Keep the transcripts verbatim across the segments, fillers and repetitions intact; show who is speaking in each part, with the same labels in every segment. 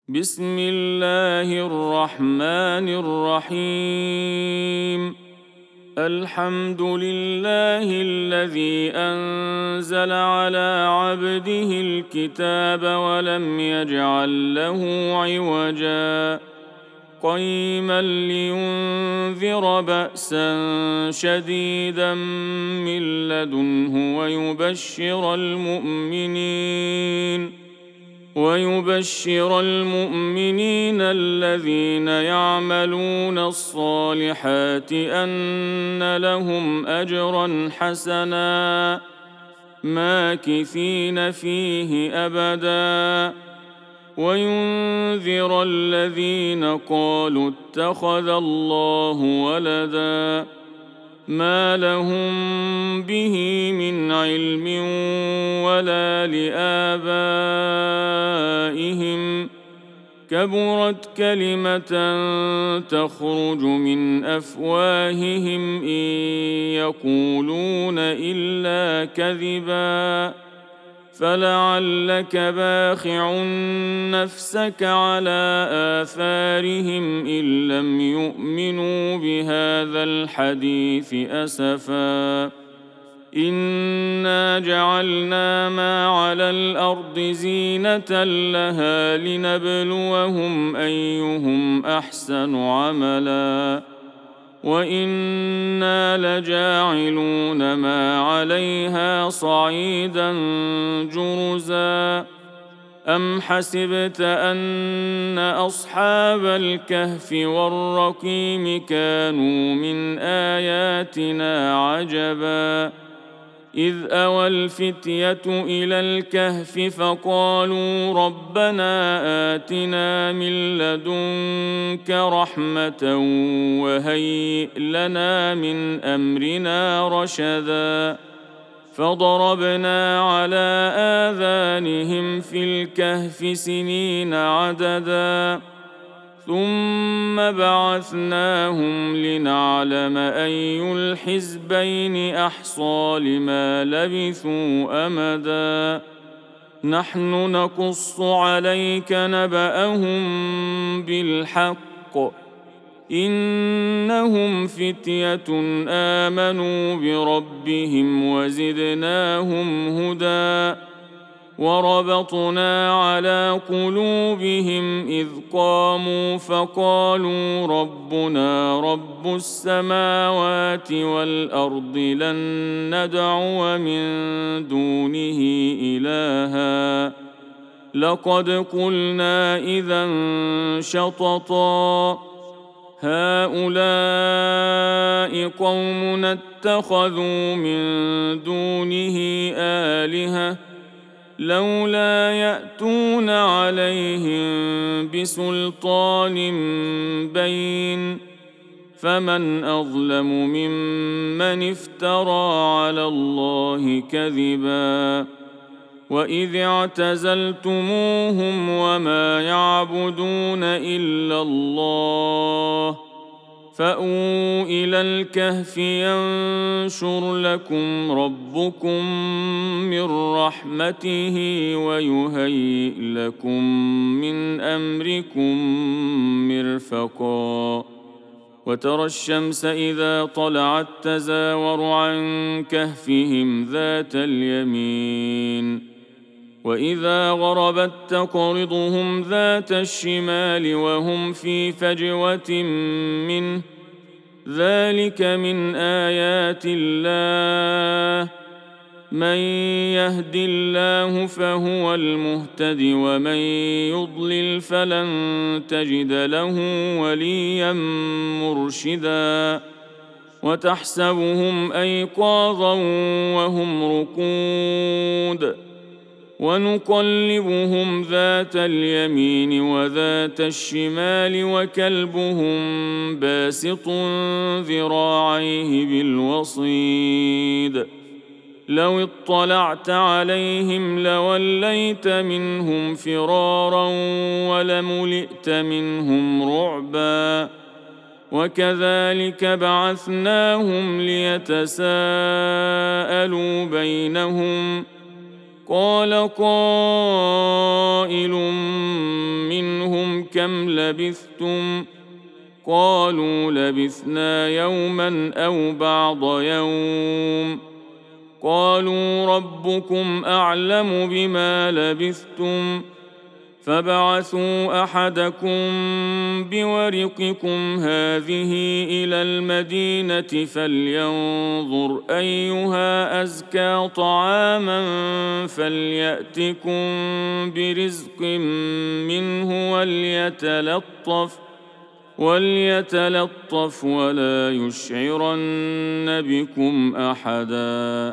Speaker 1: بسم الله الرحمن الرحيم. الحمد لله الذي أنزل على عبده الكتاب ولم يجعل له عوجا قيما لينذر بأسا شديدا من لدنه ويبشر المؤمنين ويبشر المؤمنين الذين يعملون الصالحات أن لهم أجرا حسنا ماكثين فيه أبدا وينذر الذين قالوا اتخذ الله ولدا ما لهم به من علم ولا لآبائهم كبرت كلمة تخرج من أفواههم إن يقولون إلا كذبا فلعلك باخع نفسك على آثارهم إن لم يؤمنوا بهذا الحديث أسفا إنا جعلنا ما على الأرض زينة لها لنبلوهم أيهم أحسن عملا وإنا لجاعلون ما عليها صعيدا جرزا أم حسبت أن أصحاب الكهف والرقيم كانوا من آياتنا عجبا إذ أوى الفتية إلى الكهف فقالوا ربنا آتنا من لدنك رحمة وهيئ لنا من أمرنا رشدا فضربنا على آذانهم في الكهف سنين عددا ثم بعثناهم لنعلم أي الحزبين أحصى لما لبثوا أمدا نحن نقص عليك نبأهم بالحق إنهم فتية آمنوا بربهم وزدناهم هدى وربطنا على قلوبهم إذ قاموا فقالوا ربنا رب السماوات والأرض لن ندعو من دونه إلها لقد قلنا إذا شططا هؤلاء قوم اتخذوا من دونه آلهة لولا يأتون عليهم بسلطان بين فمن أظلم ممن افترى على الله كذبا وإذ اعتزلتموهم وما يعبدون إلا الله فأووا إلى الكهف ينشر لكم ربكم من رحمته ويهيئ لكم من أمركم مرفقا وترى الشمس إذا طلعت تزاور عن كهفهم ذات اليمين وإذا غربت تقرضهم ذات الشمال وهم في فجوة منه ذلك من آيات الله من يهد الله فهو المهتد ومن يضلل فلن تجد له وليا مرشدا وتحسبهم أيقاظا وهم رقود ونقلبهم ذات اليمين وذات الشمال وكلبهم باسط ذراعيه بالوصيد لو اطلعت عليهم لوليت منهم فرارا ولملئت منهم رعبا وكذلك بعثناهم ليتساءلوا بينهم قال قائل منهم كم لبثتم قالوا لبثنا يوما أو بعض يوم قالوا ربكم أعلم بما لبثتم فابعثوا أحدكم بورقكم هذه إلى المدينة فلينظر أيها أزكى طعاما فليأتكم برزق منه وليتلطف وليتلطف ولا يشعرن بكم أحدا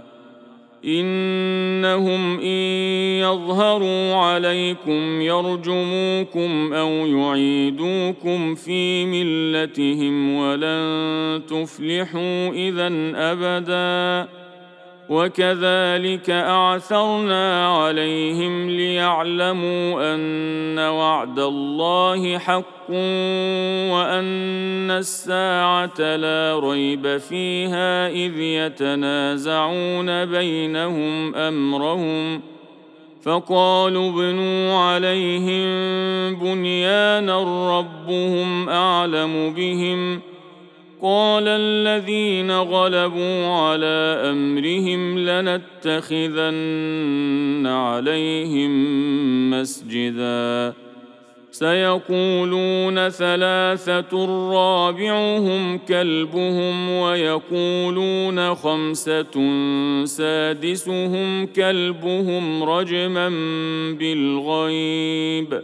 Speaker 1: إنهم إن يظهروا عليكم يرجموكم أو يعيدوكم في ملتهم ولن تفلحوا إذن أبدا وكذلك أعثرنا عليهم ليعلموا أن وعد الله حق وأن الساعة لا ريب فيها إذ يتنازعون بينهم أمرهم فقالوا ابنوا عليهم بنيانا ربهم أعلم بهم قال الذين غلبوا على أمرهم لنتخذن عليهم مسجدا سيقولون ثلاثة رابعهم كلبهم ويقولون خمسة سادسهم كلبهم رجما بالغيب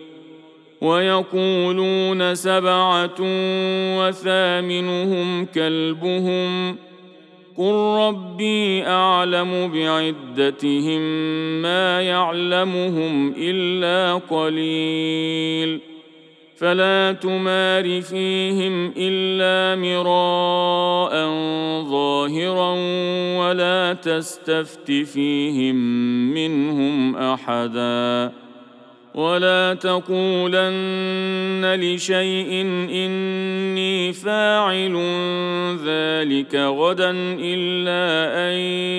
Speaker 1: ويقولون سبعة وثامنهم كلبهم قل ربي أعلم بعدتهم ما يعلمهم إلا قليل فلا تمار فيهم إلا مراء ظاهرا ولا تستفت فيهم منهم أحدا ولا تقولن لشيء إني فاعل ذلك غدا إلا أن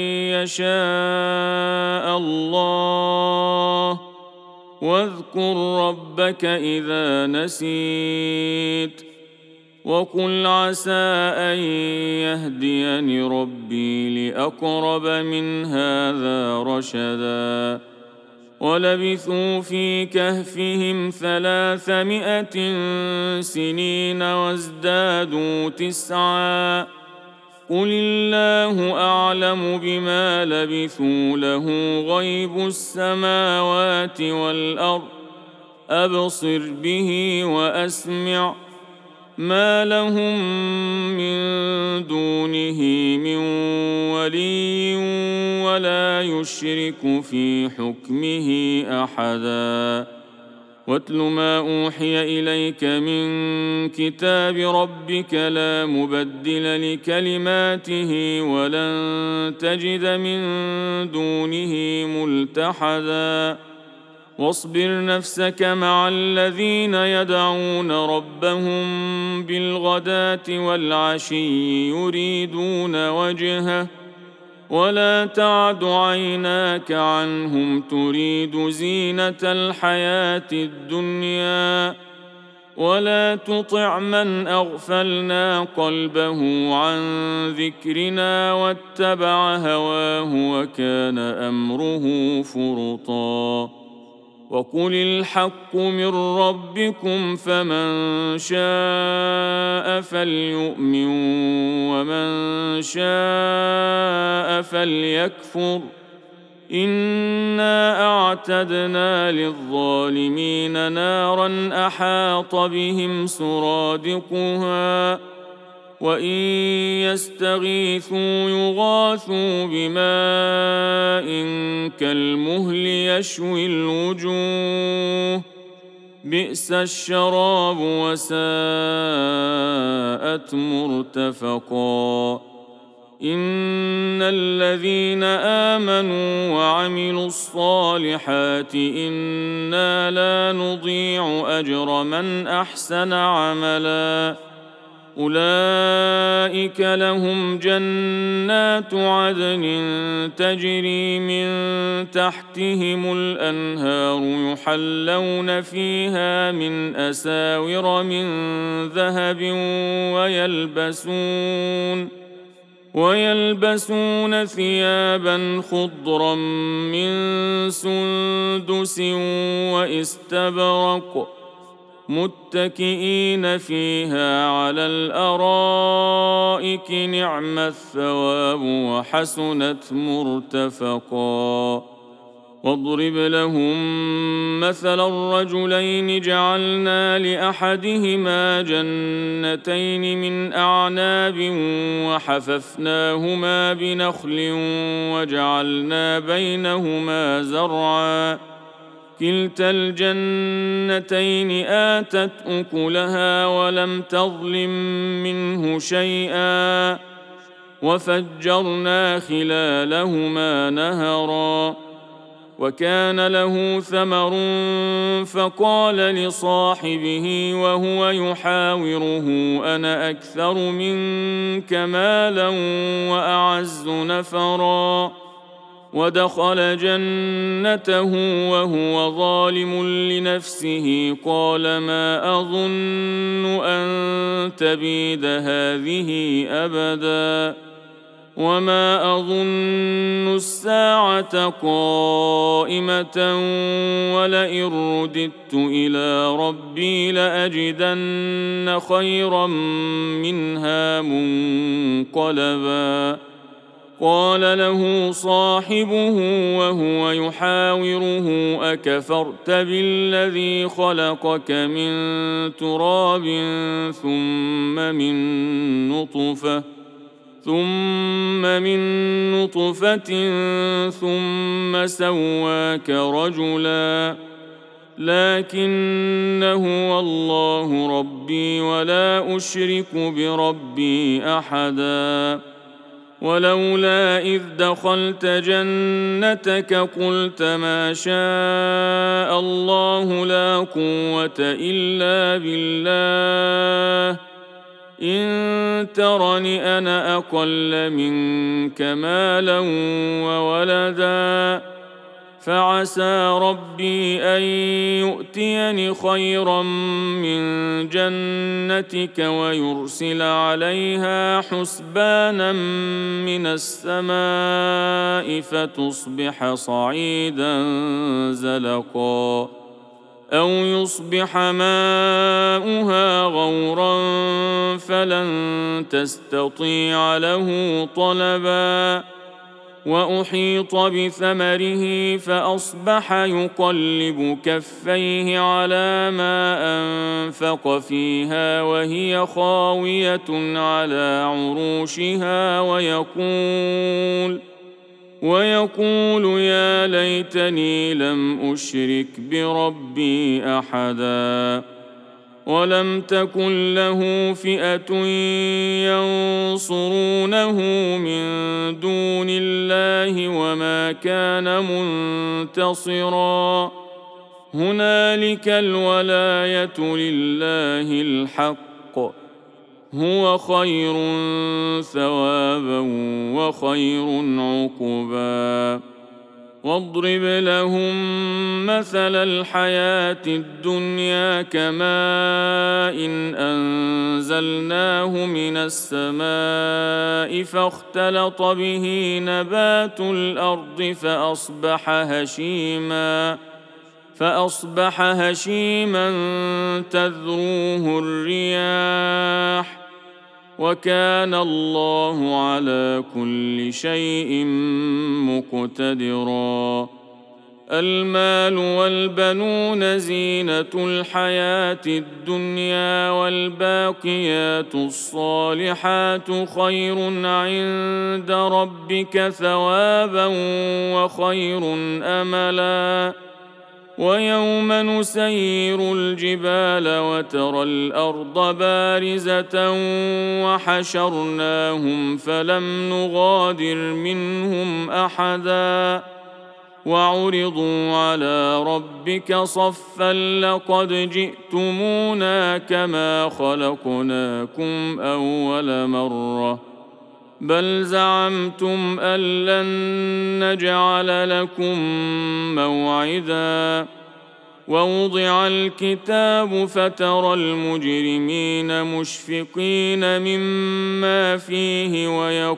Speaker 1: يشاء الله واذكر ربك إذا نسيت وقل عسى أن يهديني ربي لأقرب من هذا رشدا ولبثوا في كهفهم ثلاثمائة سنين وازدادوا تسعا قل الله أعلم بما لبثوا له غيب السماوات والأرض أبصر به وأسمع ما لهم من دونه من ولي ولا يشرك في حكمه أحدا واتل ما أوحي إليك من كتاب ربك لا مبدل لكلماته ولن تجد من دونه ملتحدا واصبر نفسك مع الذين يدعون ربهم بالغداة والعشي يريدون وجهه ولا تعد عيناك عنهم تريد زينة الحياة الدنيا ولا تطع من أغفلنا قلبه عن ذكرنا واتبع هواه وكان أمره فرطا وقل الحق من ربكم فمن شاء فليؤمن ومن شاء فليكفر إنا أعتدنا للظالمين نارا أحاط بهم سرادقها وإن يستغيثوا يغاثوا بماء كالمهل يشوي الوجوه بئس الشراب وساءت مرتفقا إن الذين آمنوا وعملوا الصالحات إنا لا نضيع أجر من أحسن عملا أولئك لهم جنات عدن تجري من تحتهم الأنهار يحلون فيها من أساور من ذهب ويلبسون ويلبسون ثيابا خضرا من سندس واستبرق متكئين فيها على الأرائك نعم الثواب وحسنت مرتفقا واضرب لهم مثل الرجلين جعلنا لأحدهما جنتين من أعناب وحففناهما بنخل وجعلنا بينهما زرعا كلتا الجنتين آتت أكلها ولم تظلم منه شيئا وفجرنا خلالهما نهرا وكان له ثمر فقال لصاحبه وهو يحاوره أنا أكثر منك مالا وأعز نفرا ودخل جنته وهو ظالم لنفسه قال ما أظن أن تبيد هذه أبدا وما أظن الساعة قائمة ولئن رددت إلى ربي لأجدن خيرا منها منقلبا قال له صاحبه وهو يحاوره أكفرت بالذي خلقك من تراب ثم من نطفة ثم من نطفة ثم سواك رجلا لكن هو الله ربي ولا أشرك بربي أحدا ولولا إذ دخلت جنتك قلت ما شاء الله لا قوة إلا بالله إن ترني أنا أقل منك مالا وولدا فعسى ربي أن يؤتيني خيرا من جنتك ويرسل عليها حسبانا من السماء فتصبح صعيدا زلقا أو يصبح ماؤها غورا فلن تستطيع له طلبا وأحيط بثمره فأصبح يقلب كفيه على ما أنفق فيها وهي خاوية على عروشها ويقول ويقول يا ليتني لم أشرك بربي أحدا ولم تكن له فئة ينصرونه من دون الله وما كان منتصرا هنالك الولاية لله الحق هو خير ثوابا وخير عقبا واضرب لهم مثل الحياة الدنيا كماء إن أنزلناه من السماء فاختلط به نبات الأرض فأصبح هشيما فأصبح هشيما تذروه الرياح وكان الله على كل شيء مقتدرا المال والبنون زينة الحياة الدنيا والباقيات الصالحات خير عند ربك ثوابا وخير أملا ويوم نسير الجبال وترى الأرض بارزة وحشرناهم فلم نغادر منهم أحدا وعرضوا على ربك صفا لقد جئتمونا كما خلقناكم أول مرة بل زعمتم أن لن نجعل لكم موعدا ووضع الكتاب فترى المجرمين مشفقين مما فيه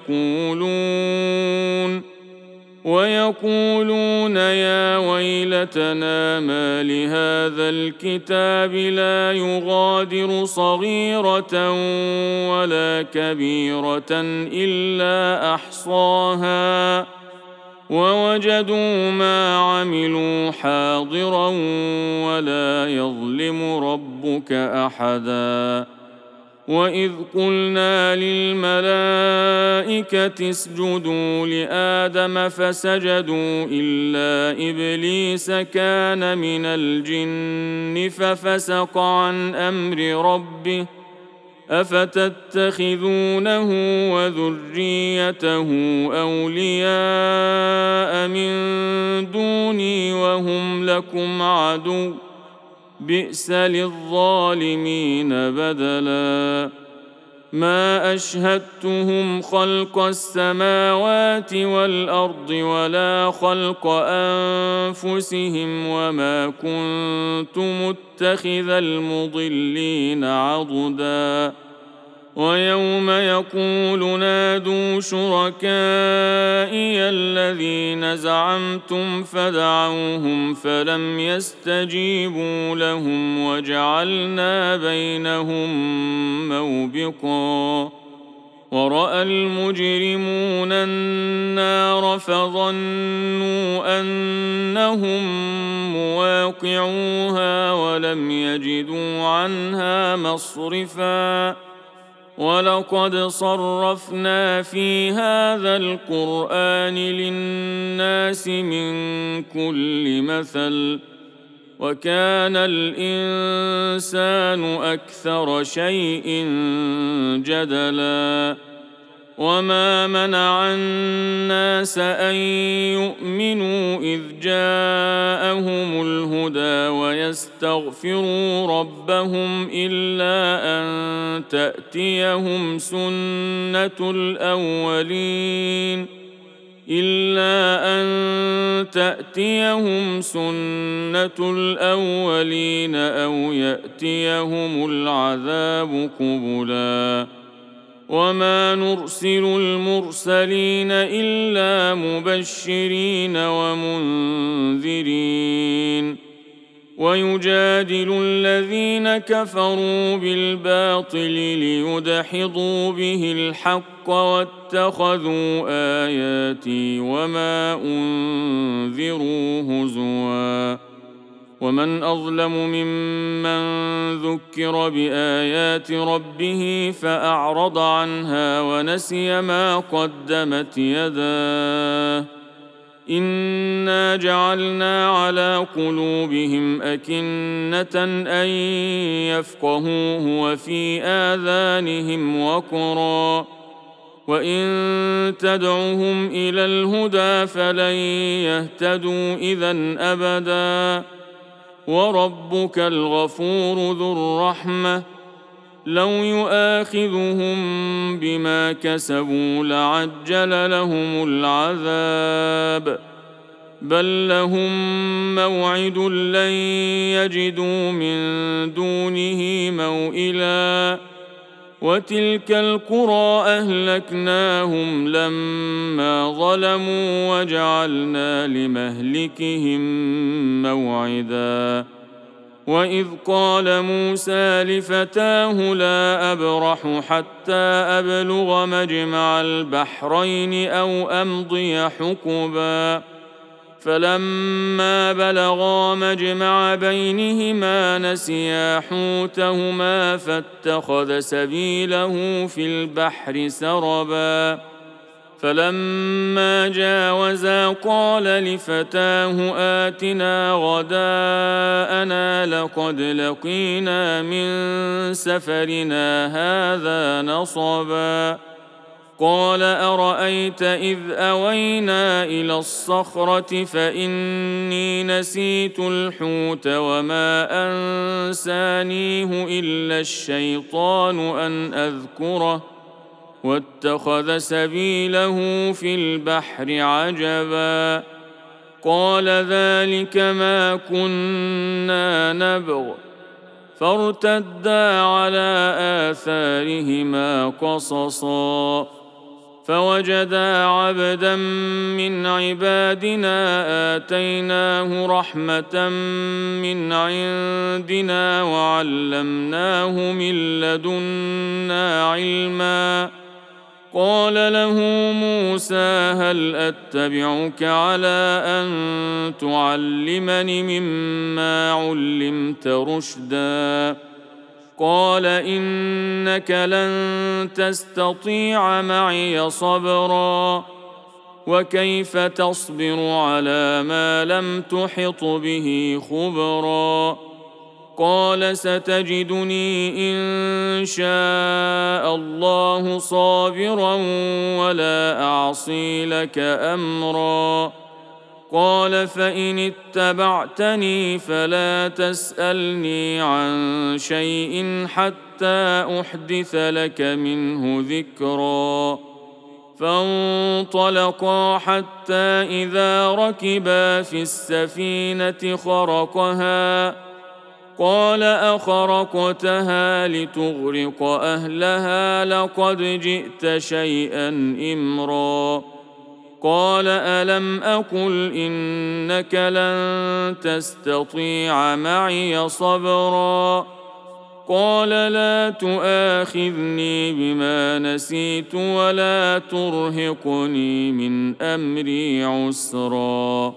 Speaker 1: ويقولون ويقولون يا ويلتنا ما لهذا الكتاب لا يغادر صغيرة ولا كبيرة إلا أحصاها ووجدوا ما عملوا حاضرا ولا يظلم ربك أحدا وإذ قلنا للملائكة اسجدوا لآدم فسجدوا إلا إبليس كان من الجن ففسق عن أمر ربه أفتتخذونه وذريته أولياء من دوني وهم لكم عدو بئس للظالمين بدلا ما أشهدتهم خلق السماوات والأرض ولا خلق أنفسهم وما كنت متخذ المضلين عضدا ويوم يقول نادوا شركائي الذين زعمتم فدعوهم فلم يستجيبوا لهم وجعلنا بينهم موبقا ورأى المجرمون النار فظنوا أنهم مواقعوها ولم يجدوا عنها مصرفا ولقد صرفنا في هذا القرآن للناس من كل مثل وكان الإنسان أكثر شيء جدلا وما منع الناس أن يؤمنوا إذ جاءهم الهدى ويستغفروا ربهم إلا أن تأتيهم سنة الأولين إلا أن تأتيهم سنة الأولين أو يأتيهم العذاب قبلا وما نرسل المرسلين إلا مبشرين ومنذرين ويجادل الذين كفروا بالباطل ليدحضوا به الحق واتخذوا آياتي وما أنذروا هزوا ومن أظلم ممن ذكر بآيات ربه فأعرض عنها ونسي ما قدمت يداه إنا جعلنا على قلوبهم أكنة أن يفقهوه وفي آذانهم وقرا وإن تدعهم إلى الهدى فلن يهتدوا إذن أبدا وربك الغفور ذو الرحمة لو يؤاخذهم بما كسبوا لعجل لهم العذاب بل لهم موعد لن يجدوا من دونه موئلا وتلك القرى أهلكناهم لما ظلموا وجعلنا لمهلكهم موعدا وإذ قال موسى لفتاه لا أبرح حتى أبلغ مجمع البحرين أو أمضي حقبا فلما بلغا مجمع بينهما نسيا حوتهما فاتخذ سبيله في البحر سربا فلما جاوزا قال لفتاه آتنا غداءنا لقد لقينا من سفرنا هذا نصبا قال أرأيت إذ أوينا إلى الصخرة فإني نسيت الحوت وما أنسانيه إلا الشيطان أن أذكره واتخذ سبيله في البحر عجبا قال ذلك ما كنا نبغ فارتدا على آثارهما قصصا فوجدا عبدا من عبادنا آتيناه رحمة من عندنا وعلمناه من لدنا علما قال له موسى هل أتبعك على أن تعلمني مما علمت رشدا قال إنك لن تستطيع معي صبرا وكيف تصبر على ما لم تحط به خبرا قال ستجدني إن شاء الله صابرا ولا أعصي لك أمرا قال فإن اتبعتني فلا تسألني عن شيء حتى أحدث لك منه ذكرا فانطلقا حتى إذا ركبا في السفينة خرقها قال أخرقتها لتغرق أهلها لقد جئت شيئا إمرا قال ألم أقل إنك لن تستطيع معي صبرا قال لا تؤاخذني بما نسيت ولا ترهقني من أمري عسرا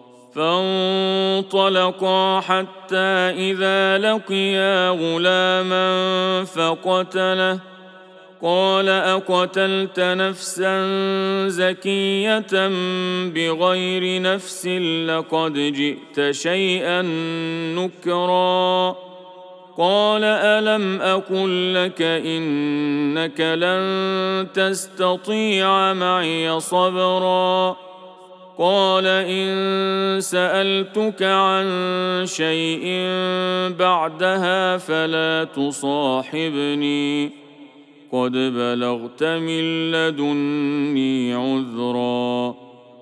Speaker 1: فانطلقا حتى إذا لقيا غلاما فقتله قال أقتلت نفسا زكية بغير نفس لقد جئت شيئا نكرا قال ألم أقل لك إنك لن تستطيع معي صبرا قال إن سألتك عن شيء بعدها فلا تصاحبني قد بلغت من لدني عذرا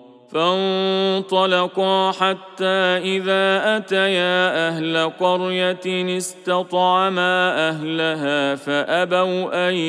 Speaker 1: فانطلقا حتى إذا أتيا أهل قرية استطعما أهلها فأبوا أن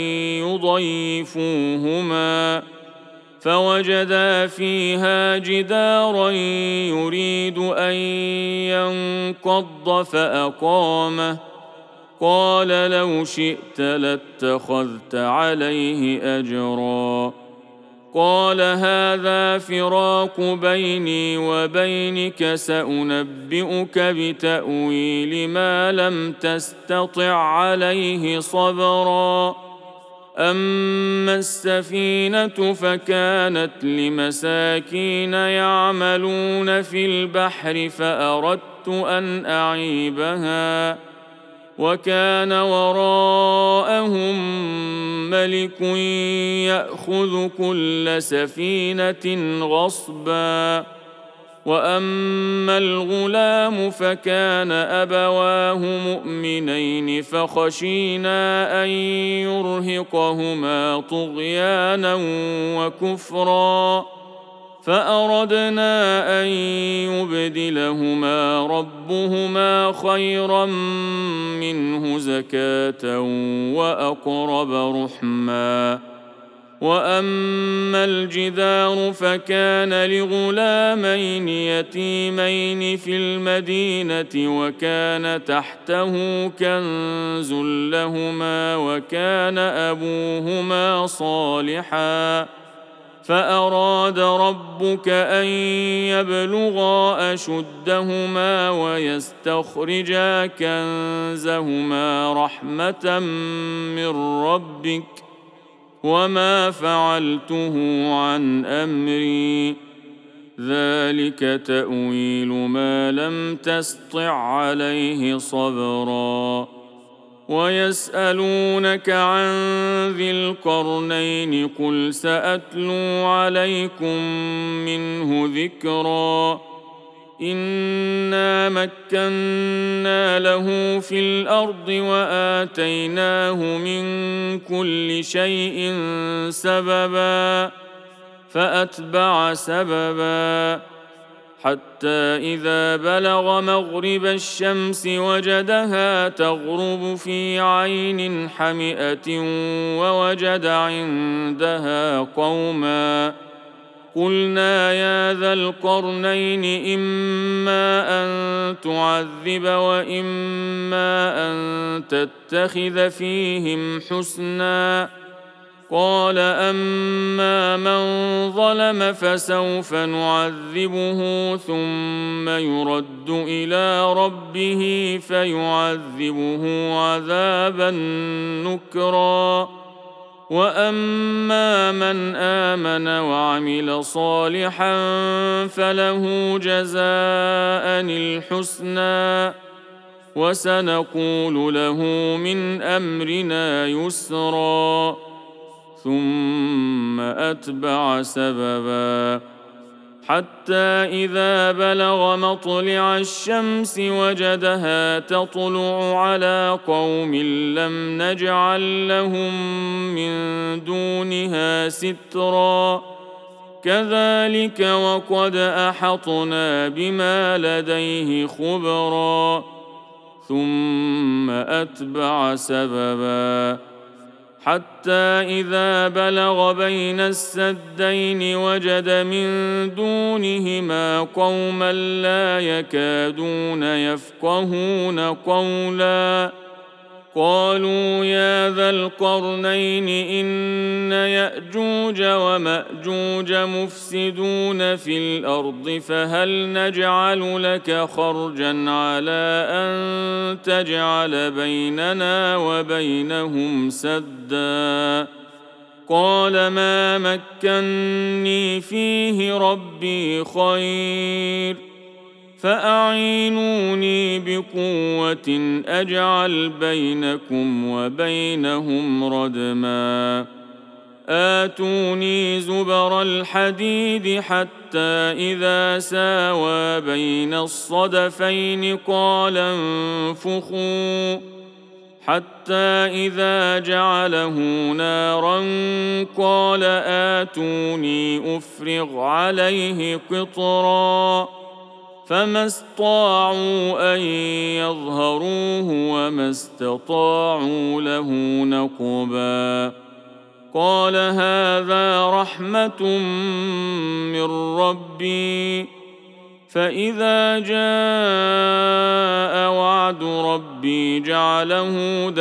Speaker 1: يضيفوهما فوجدا فيها جدارا يريد أن ينقض فأقامه قال لو شئت لاتخذت عليه أجرا قال هذا فراق بيني وبينك سأنبئك بتأويل ما لم تستطع عليه صبرا أما السفينة فكانت لمساكين يعملون في البحر فأردت أن أعيبها وكان وراءهم ملك يأخذ كل سفينة غصبا وأما الغلام فكان أبواه مؤمنين فخشينا أن يرهقهما طغيانا وكفرا فأردنا أن يبدلهما ربهما خيرا منه زكاة وأقرب رحما وأما الجدار فكان لغلامين يتيمين في المدينة وكان تحته كنز لهما وكان أبوهما صالحا فأراد ربك أن يبلغا أشدهما ويستخرجا كنزهما رحمة من ربك وما فعلته عن أمري ذلك تأويل ما لم تسطع عليه صبرا ويسألونك عن ذي القرنين قل سأتلو عليكم منه ذكرا إنا مكنا له في الأرض وآتيناه من كل شيء سببا فأتبع سببا حتى إذا بلغ مغرب الشمس وجدها تغرب في عين حمئة ووجد عندها قوما قلنا يا ذا القرنين إما أن تعذب وإما أن تتخذ فيهم حسنا قال أما من ظلم فسوف نعذبه ثم يرد إلى ربه فيعذبه عذابا نكرا وأما من آمن وعمل صالحا فله جزاء الحسنى وسنقول له من أمرنا يسرا ثم أتبع سببا حتى إذا بلغ مطلع الشمس وجدها تطلع على قوم لم نجعل لهم من دونها سترا كذلك وقد أحطنا بما لديه خبرا ثم أتبع سببا حتى إذا بلغ بين السدين وجد من دونهما قوما لا يكادون يفقهون قولا قالوا يا ذا القرنين إن يأجوج ومأجوج مفسدون في الأرض فهل نجعل لك خرجا على أن تجعل بيننا وبينهم سدا قال ما مكني فيه ربي خير فأعينوني بقوة أجعل بينكم وبينهم ردما آتوني زبر الحديد حتى إذا ساوى بين الصدفين قال انفخوا حتى إذا جعله نارا قال آتوني أفرغ عليه قطرا فما استطاعوا أن يظهروه وما استطاعوا له نقبا قال هذا رحمة من ربي فإذا جاء وعد ربي جعله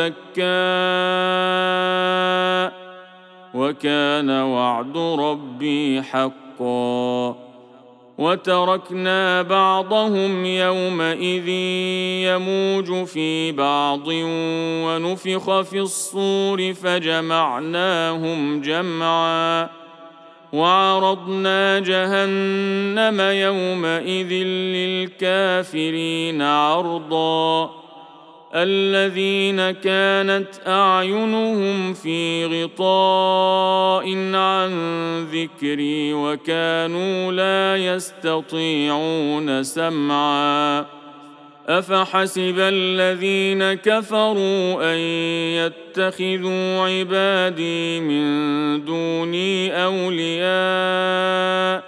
Speaker 1: دكاء وكان وعد ربي حقا وتركنا بعضهم يومئذ يموج في بعض ونفخ في الصور فجمعناهم جمعا وعرضنا جهنم يومئذ للكافرين عرضا الذين كانت أعينهم في غطاء عن ذكري وكانوا لا يستطيعون سمعا أفحسب الذين كفروا أن يتخذوا عبادي من دوني أولياء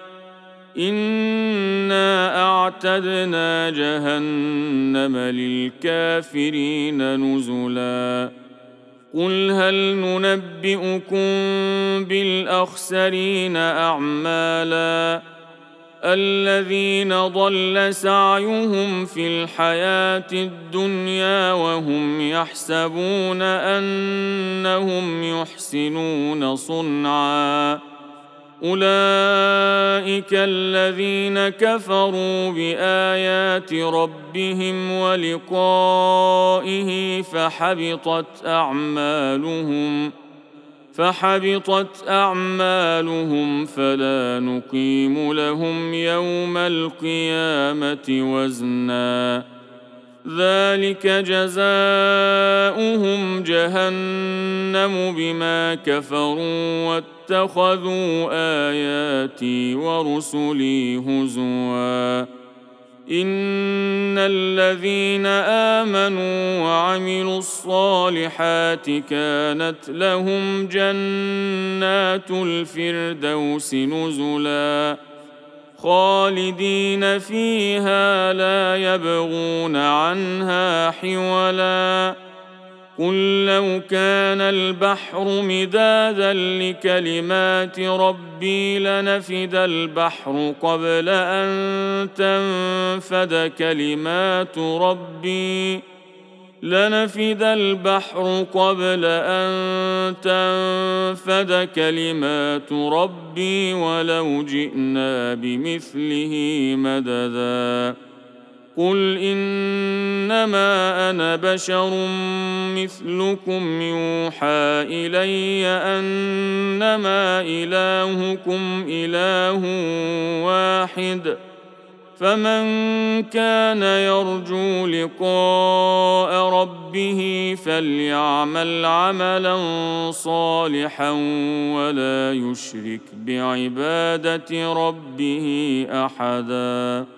Speaker 1: إنا أعتدنا جهنم للكافرين نزلا قل هل ننبئكم بالأخسرين أعمالا الذين ضل سعيهم في الحياة الدنيا وهم يحسبون أنهم يحسنون صنعا أولئك الذين كفروا بآيات ربهم ولقائه فحبطت أعمالهم فحبطت أعمالهم فلا نقيم لهم يوم القيامة وزنا ذلك جزاؤهم جهنم بما كفروا واتخذوا آياتي ورسلي هزوا إن الذين آمنوا وعملوا الصالحات كانت لهم جنات الفردوس نزلا خالدين فيها لا يبغون عنها حولا قل لو كان البحر مدادا لكلمات ربي لنفد البحر قبل أن تنفد كلمات ربي لنفد البحر قبل أن تنفد كلمات ربي ولو جئنا بمثله مددا قل إنما أنا بشر مثلكم يوحى إلي أنما إلهكم إله واحد فمن كان يرجو لقاء ربه فليعمل عملا صالحا ولا يشرك بعبادة ربه أحدا.